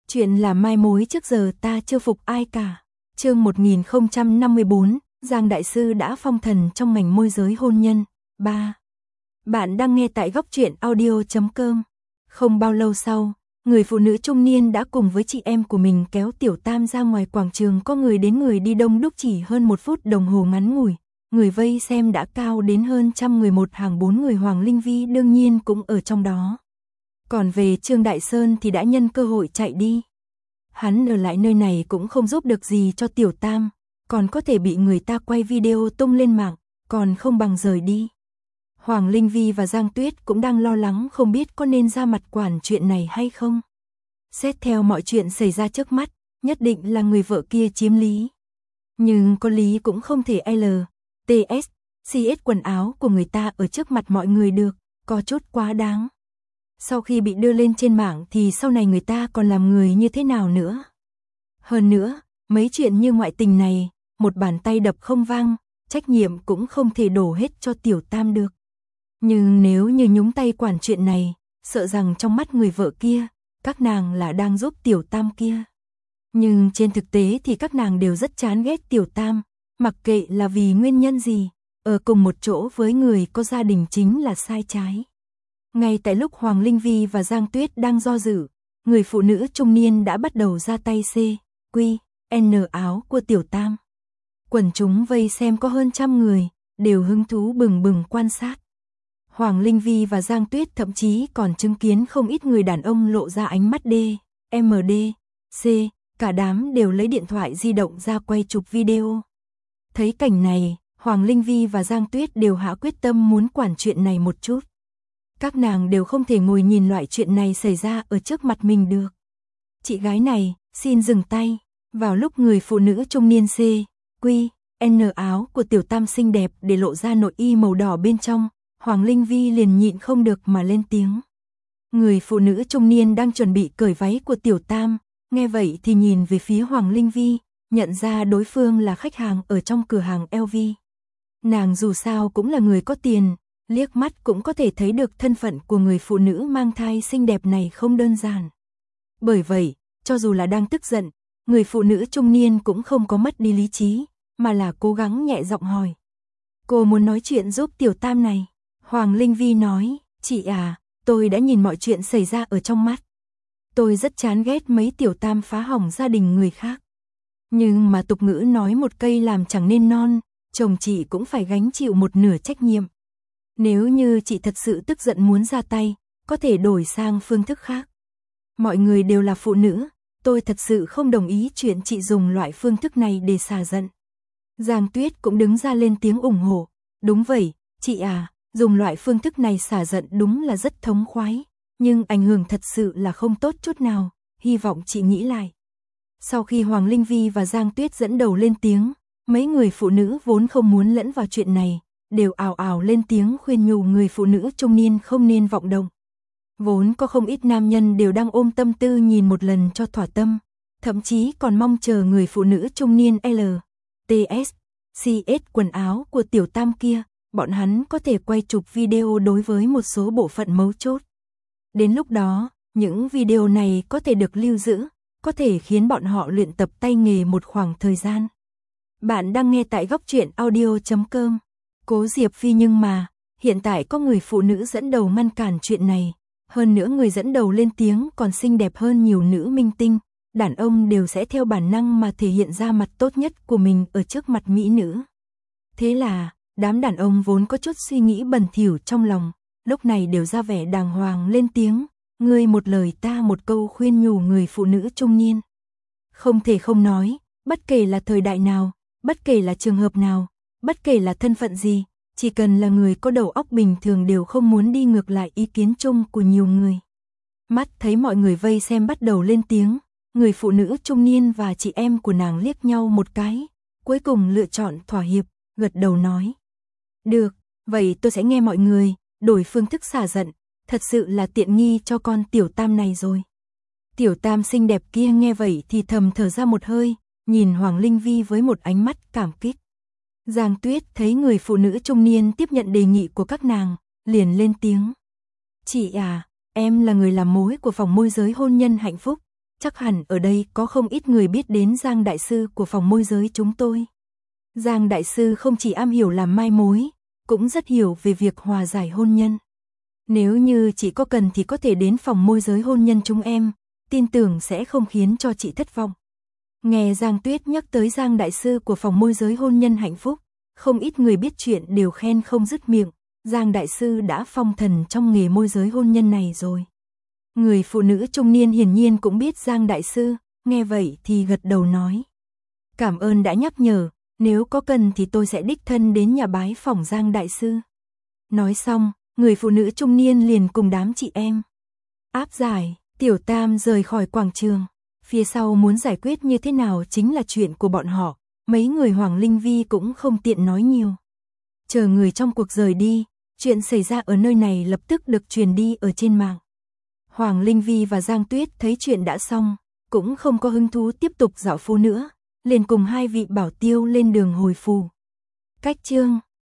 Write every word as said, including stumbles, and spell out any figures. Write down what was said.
Chuyện là mai mối trước giờ ta chưa phục ai cả. Chương một nghìn không trăm năm mươi bốn, Giang Đại Sư đã phong thần trong ngành môi giới hôn nhân. ba. Bạn đang nghe tại góc truyện audio chấm com. Không bao lâu sau, người phụ nữ trung niên đã cùng với chị em của mình kéo Tiểu Tam ra ngoài quảng trường, có người đến người đi đông đúc, chỉ hơn một phút đồng hồ ngắn ngủi. Người vây xem đã cao đến hơn trăm người, một hàng bốn người. Hoàng Linh Vi đương nhiên cũng ở trong đó. Còn về Trương Đại Sơn thì đã nhân cơ hội chạy đi. Hắn ở lại nơi này cũng không giúp được gì cho Tiểu Tam, còn có thể bị người ta quay video tung lên mạng, còn không bằng rời đi. Hoàng Linh Vi và Giang Tuyết cũng đang lo lắng không biết có nên ra mặt quản chuyện này hay không. Xét theo mọi chuyện xảy ra trước mắt, nhất định là người vợ kia chiếm lý. Nhưng có lý cũng không thể L, T S, C S quần áo của người ta ở trước mặt mọi người được, có chút quá đáng. Sau khi bị đưa lên trên mạng thì sau này người ta còn làm người như thế nào nữa? Hơn nữa, mấy chuyện như ngoại tình này, một bàn tay đập không vang, trách nhiệm cũng không thể đổ hết cho Tiểu Tam được. Nhưng nếu như nhúng tay quản chuyện này, sợ rằng trong mắt người vợ kia, các nàng là đang giúp Tiểu Tam kia. Nhưng trên thực tế thì các nàng đều rất chán ghét Tiểu Tam, mặc kệ là vì nguyên nhân gì, ở cùng một chỗ với người có gia đình chính là sai trái. Ngay tại lúc Hoàng Linh Vi và Giang Tuyết đang do dự, người phụ nữ trung niên đã bắt đầu ra tay C, Q, N áo của Tiểu Tam. Quần chúng vây xem có hơn trăm người, đều hứng thú bừng bừng quan sát. Hoàng Linh Vi và Giang Tuyết thậm chí còn chứng kiến không ít người đàn ông lộ ra ánh mắt D, M D, C, cả đám đều lấy điện thoại di động ra quay chụp video. Thấy cảnh này, Hoàng Linh Vi và Giang Tuyết đều hạ quyết tâm muốn quản chuyện này một chút. Các nàng đều không thể ngồi nhìn loại chuyện này xảy ra ở trước mặt mình được. Chị gái này, xin dừng tay. Vào lúc người phụ nữ trung niên C, Q, N áo của Tiểu Tam xinh đẹp để lộ ra nội y màu đỏ bên trong, Hoàng Linh Vi liền nhịn không được mà lên tiếng. Người phụ nữ trung niên đang chuẩn bị cởi váy của Tiểu Tam, nghe vậy thì nhìn về phía Hoàng Linh Vi, nhận ra đối phương là khách hàng ở trong cửa hàng L V. Nàng dù sao cũng là người có tiền, liếc mắt cũng có thể thấy được thân phận của người phụ nữ mang thai xinh đẹp này không đơn giản. Bởi vậy, cho dù là đang tức giận, người phụ nữ trung niên cũng không có mất đi lý trí, mà là cố gắng nhẹ giọng hỏi. Cô muốn nói chuyện giúp Tiểu Tam này. Hoàng Linh Vi nói, chị à, tôi đã nhìn mọi chuyện xảy ra ở trong mắt. Tôi rất chán ghét mấy Tiểu Tam phá hỏng gia đình người khác. Nhưng mà tục ngữ nói một cây làm chẳng nên non, chồng chị cũng phải gánh chịu một nửa trách nhiệm. Nếu như chị thật sự tức giận muốn ra tay, có thể đổi sang phương thức khác. Mọi người đều là phụ nữ, tôi thật sự không đồng ý chuyện chị dùng loại phương thức này để xả giận. Giang Tuyết cũng đứng ra lên tiếng ủng hộ. Đúng vậy, chị à, dùng loại phương thức này xả giận đúng là rất thống khoái, nhưng ảnh hưởng thật sự là không tốt chút nào, hy vọng chị nghĩ lại. Sau khi Hoàng Linh Vi và Giang Tuyết dẫn đầu lên tiếng, mấy người phụ nữ vốn không muốn lẫn vào chuyện này, đều ào ào lên tiếng khuyên nhủ người phụ nữ trung niên không nên vọng động. Vốn có không ít nam nhân đều đang ôm tâm tư nhìn một lần cho thỏa tâm, thậm chí còn mong chờ người phụ nữ trung niên L, T S, C S quần áo của Tiểu Tam kia, bọn hắn có thể quay chụp video đối với một số bộ phận mấu chốt. Đến lúc đó, những video này có thể được lưu giữ, có thể khiến bọn họ luyện tập tay nghề một khoảng thời gian. Bạn đang nghe tại góc truyện audio chấm com. Cố Diệp Phi, nhưng mà, hiện tại có người phụ nữ dẫn đầu ngăn cản chuyện này, hơn nữa người dẫn đầu lên tiếng còn xinh đẹp hơn nhiều nữ minh tinh, đàn ông đều sẽ theo bản năng mà thể hiện ra mặt tốt nhất của mình ở trước mặt mỹ nữ. Thế là, đám đàn ông vốn có chút suy nghĩ bẩn thỉu trong lòng, lúc này đều ra vẻ đàng hoàng lên tiếng, ngươi một lời ta một câu khuyên nhủ người phụ nữ trung niên. Không thể không nói, bất kể là thời đại nào, bất kể là trường hợp nào, bất kể là thân phận gì, chỉ cần là người có đầu óc bình thường đều không muốn đi ngược lại ý kiến chung của nhiều người. Mắt thấy mọi người vây xem bắt đầu lên tiếng, người phụ nữ trung niên và chị em của nàng liếc nhau một cái, cuối cùng lựa chọn thỏa hiệp, gật đầu nói. Được, vậy tôi sẽ nghe mọi người, đổi phương thức xả giận, thật sự là tiện nghi cho con Tiểu Tam này rồi. Tiểu Tam xinh đẹp kia nghe vậy thì thầm thở ra một hơi, nhìn Hoàng Linh Vi với một ánh mắt cảm kích. Giang Tuyết thấy người phụ nữ trung niên tiếp nhận đề nghị của các nàng, liền lên tiếng. Chị à, em là người làm mối của phòng môi giới hôn nhân Hạnh Phúc, chắc hẳn ở đây có không ít người biết đến Giang đại sư của phòng môi giới chúng tôi. Giang đại sư không chỉ am hiểu làm mai mối, cũng rất hiểu về việc hòa giải hôn nhân. Nếu như chị có cần thì có thể đến phòng môi giới hôn nhân chúng em, tin tưởng sẽ không khiến cho chị thất vọng. Nghe Giang Tuyết nhắc tới Giang đại sư của phòng môi giới hôn nhân hạnh phúc, không ít người biết chuyện đều khen không dứt miệng, Giang đại sư đã phong thần trong nghề môi giới hôn nhân này rồi. Người phụ nữ trung niên hiển nhiên cũng biết Giang đại sư, nghe vậy thì gật đầu nói. Cảm ơn đã nhắc nhở, nếu có cần thì tôi sẽ đích thân đến nhà bái phỏng Giang đại sư. Nói xong, người phụ nữ trung niên liền cùng đám chị em áp giải Tiểu Tam rời khỏi quảng trường. Phía sau muốn giải quyết như thế nào chính là chuyện của bọn họ, mấy người Hoàng Linh Vi cũng không tiện nói nhiều. Chờ người trong cuộc rời đi, chuyện xảy ra ở nơi này lập tức được truyền đi ở trên mạng. Hoàng Linh Vi và Giang Tuyết thấy chuyện đã xong, cũng không có hứng thú tiếp tục dạo phố nữa, liền cùng hai vị bảo tiêu lên đường hồi phù. Cách chương